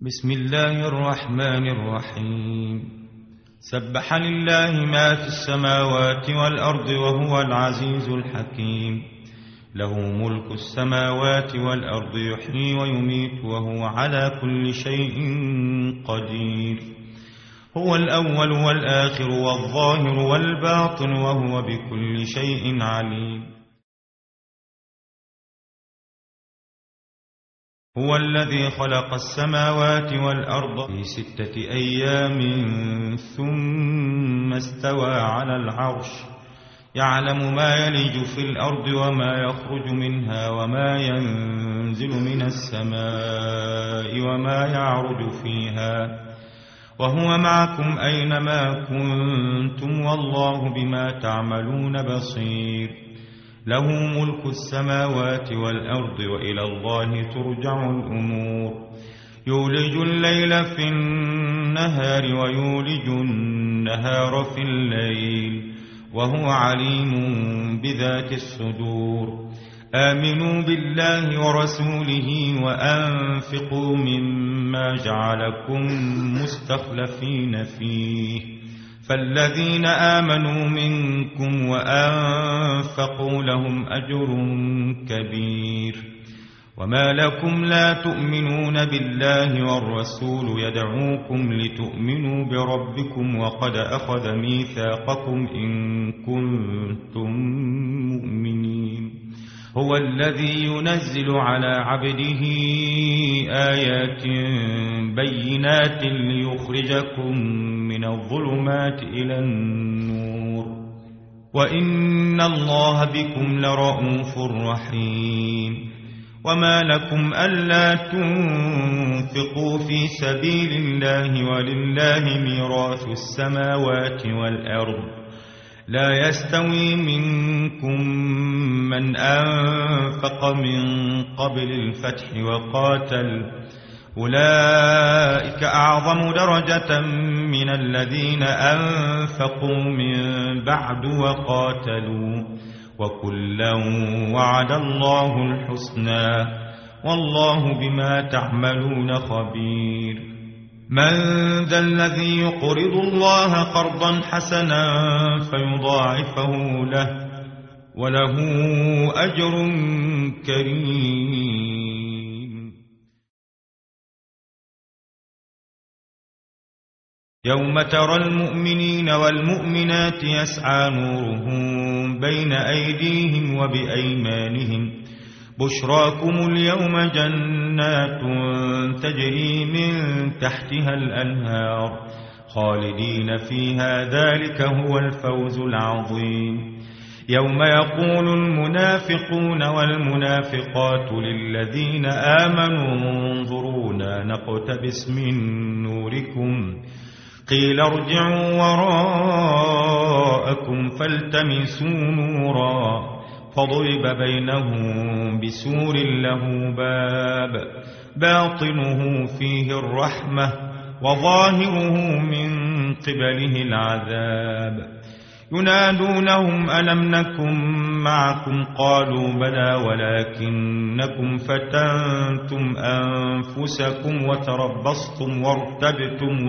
بسم الله الرحمن الرحيم. سبح لله ما في السماوات والأرض وهو العزيز الحكيم. له ملك السماوات والأرض يحيي ويميت وهو على كل شيء قدير. هو الأول والآخر والظاهر والباطن وهو بكل شيء عليم. هو الذي خلق السماوات والأرض في 6 أيام ثم استوى على العرش يعلم ما يلج في الأرض وما يخرج منها وما ينزل من السماء وما يعرج فيها وهو معكم أينما كنتم والله بما تعملون بصير. له ملك السماوات والأرض وإلى الله ترجع الأمور. يولج الليل في النهار ويولج النهار في الليل وهو عليم بذات الصدور. آمنوا بالله ورسوله وأنفقوا مما جعلكم مستخلفين فيه فالذين آمنوا منكم وأنفقوا لهم أجر كبير. وما لكم لا تؤمنون بالله والرسول يدعوكم لتؤمنوا بربكم وقد أخذ ميثاقكم إن كنتم مؤمنين. هو الذي ينزل على عبده آيات بينات ليخرجكم من الظلمات إلى النور وإن الله بكم لرءوف رحيم. وما لكم ألا تنفقوا في سبيل الله ولله ميراث السماوات والأرض لا يستوي منكم من أنفق من قبل الفتح وقاتل أولئك أعظم درجة من الذين أنفقوا من بعد وقاتلوا وكلا وعد الله الحسنى والله بما تعملون خبير. من ذا الذي يقرض الله قرضا حسنا فيضاعفه له وله أجر كريم. يوم ترى المؤمنين والمؤمنات يسعى نورهم بين أيديهم وبأيمانهم بشراكم اليوم جنات تجري من تحتها الأنهار خالدين فيها ذلك هو الفوز العظيم. يوم يقول المنافقون والمنافقات للذين آمنوا انظرونا نقتبس من نوركم قيل ارجعوا وراءكم فالتمسوا نورا فضرب بينهم بسور له باب باطنه فيه الرحمة وظاهره من قبله العذاب. ينادونهم ألم نكن معكم قالوا بلى ولكنكم فتنتم أنفسكم وتربصتم وارتبتم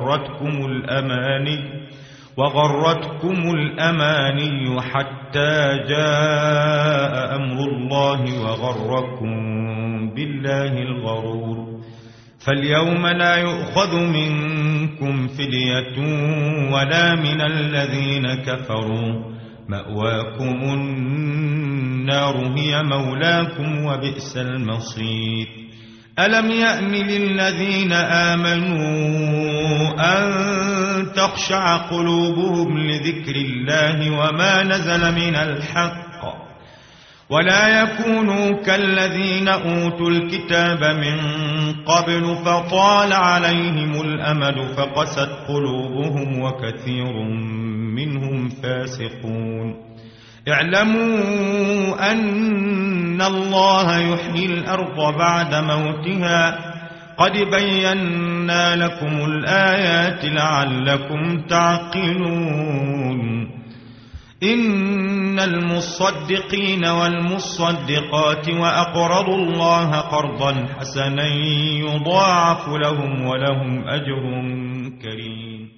وغرتكم الأماني حتى جاء أمر الله وغركم بالله الغرور. فاليوم لا يؤخذ منكم فدية ولا من الذين كفروا مأواكم النار هي مولاكم وبئس المصير. ألم يأن للذين آمنوا أن تخشع قلوبهم لذكر الله وما نزل من الحق ولا يكونوا كالذين أوتوا الكتاب من قبل فطال عليهم الأمد فقست قلوبهم وكثير منهم فاسقون. اعلموا أن الله يحيي الأرض بعد موتها قد بينا لكم الآيات لعلكم تعقلون. إن المصدقين والمصدقات وأقرضوا الله قرضا حسنا يضاعف لهم ولهم أجر كريم.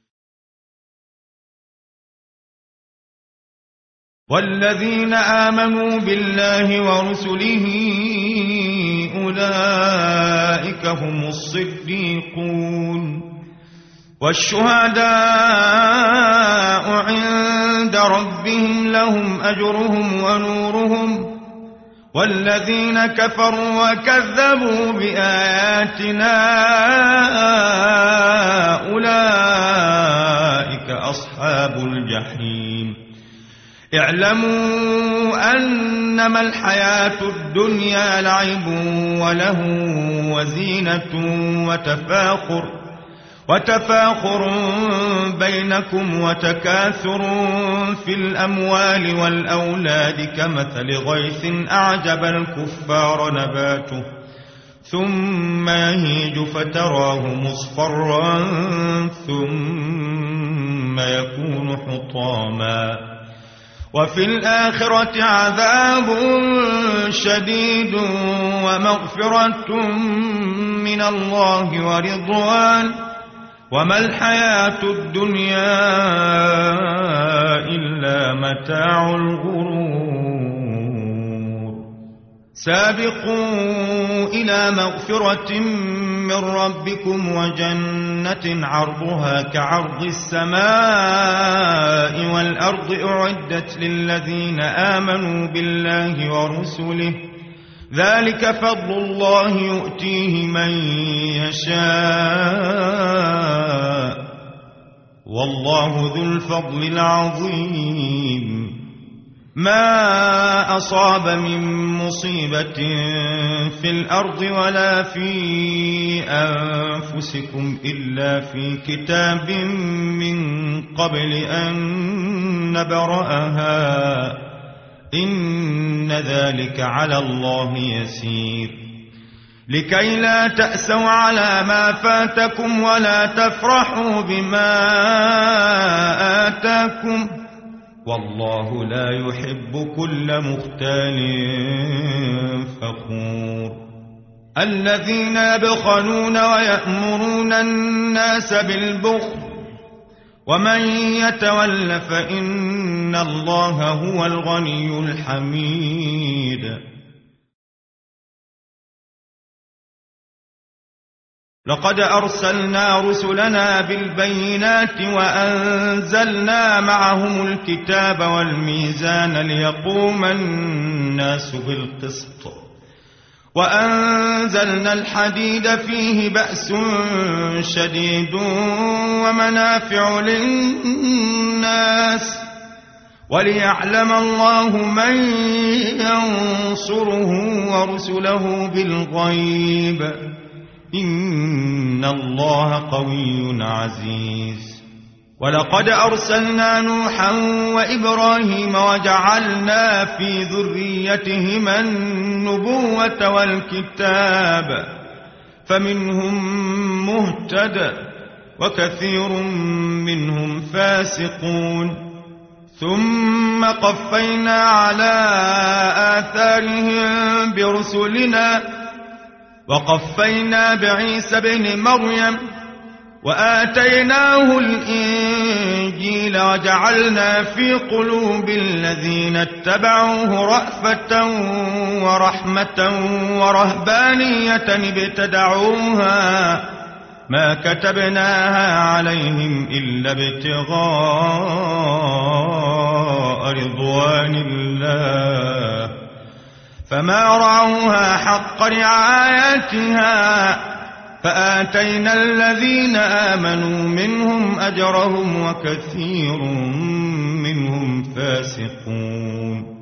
والذين آمنوا بالله ورسله أولئك هم الصديقون والشهداء عند ربهم لهم أجرهم ونورهم والذين كفروا وكذبوا بآياتنا أولئك أصحاب الجحيم. اعلموا أنما الحياة الدنيا لعب وله وزينة وتفاخر بينكم وتكاثر في الأموال والأولاد كمثل غيث أعجب الكفار نباته ثم يهيج فتراه مصفرا ثم يكون حطاما وفي الآخرة عذاب شديد ومغفرة من الله ورضوان وما الحياة الدنيا إلا متاع الغرور. سابقوا إلى مغفرة من ربكم وجنة عرضها كعرض السماء والأرض أعدت للذين آمنوا بالله ورسله ذلك فضل الله يؤتيه من يشاء والله ذو الفضل العظيم. ما أصاب من مصيبة في الأرض ولا في أنفسكم إلا في كتاب من قبل أن نبرأها إن ذلك على الله يسير. لكي لا تأسوا على ما فاتكم ولا تفرحوا بما آتاكم والله لا يحب كل مختال فخور. الذين يبخلون ويأمرون الناس بالبخل ومن يتول فإن الله هو الغني الحميد. لقد أرسلنا رسلنا بالبينات وأنزلنا معهم الكتاب والميزان ليقوم الناس بالقسط وأنزلنا الحديد فيه بأس شديد ومنافع للناس وليعلم الله من ينصره ورسله بالغيب إن الله قوي عزيز. ولقد أرسلنا نوحا وإبراهيم وجعلنا في ذريتهما النبوة والكتاب فمنهم مهتد وكثير منهم فاسقون ثم قفينا على آثارهم برسلنا وقفينا بعيسى بن مريم وآتيناه الإنجيل وجعلنا في قلوب الذين اتبعوه رأفة ورحمة ورهبانية ابتدعوها ما كتبناها عليهم إلا ابتغاء رضوان الله فما رعوها حق رعايتها فآتينا الذين آمنوا منهم أجرهم وكثير منهم فاسقون.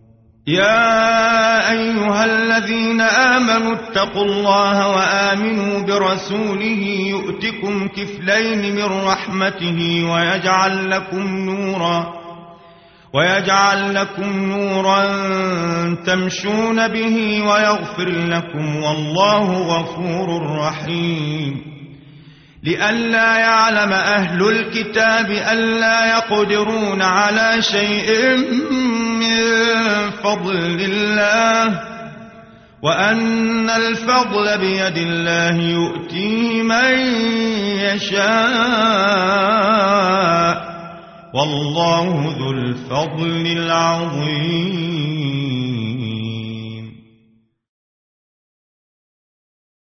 يا أيها الذين آمنوا اتقوا الله وآمنوا برسوله يؤتكم كفلين من رحمته ويجعل لكم نورا تمشون به ويغفر لكم والله غفور رحيم. لئلا يعلم أهل الكتاب ألا يقدرون على شيء من فضل الله وأن الفضل بيد الله يؤتيه من يشاء والله ذو الفضل العظيم.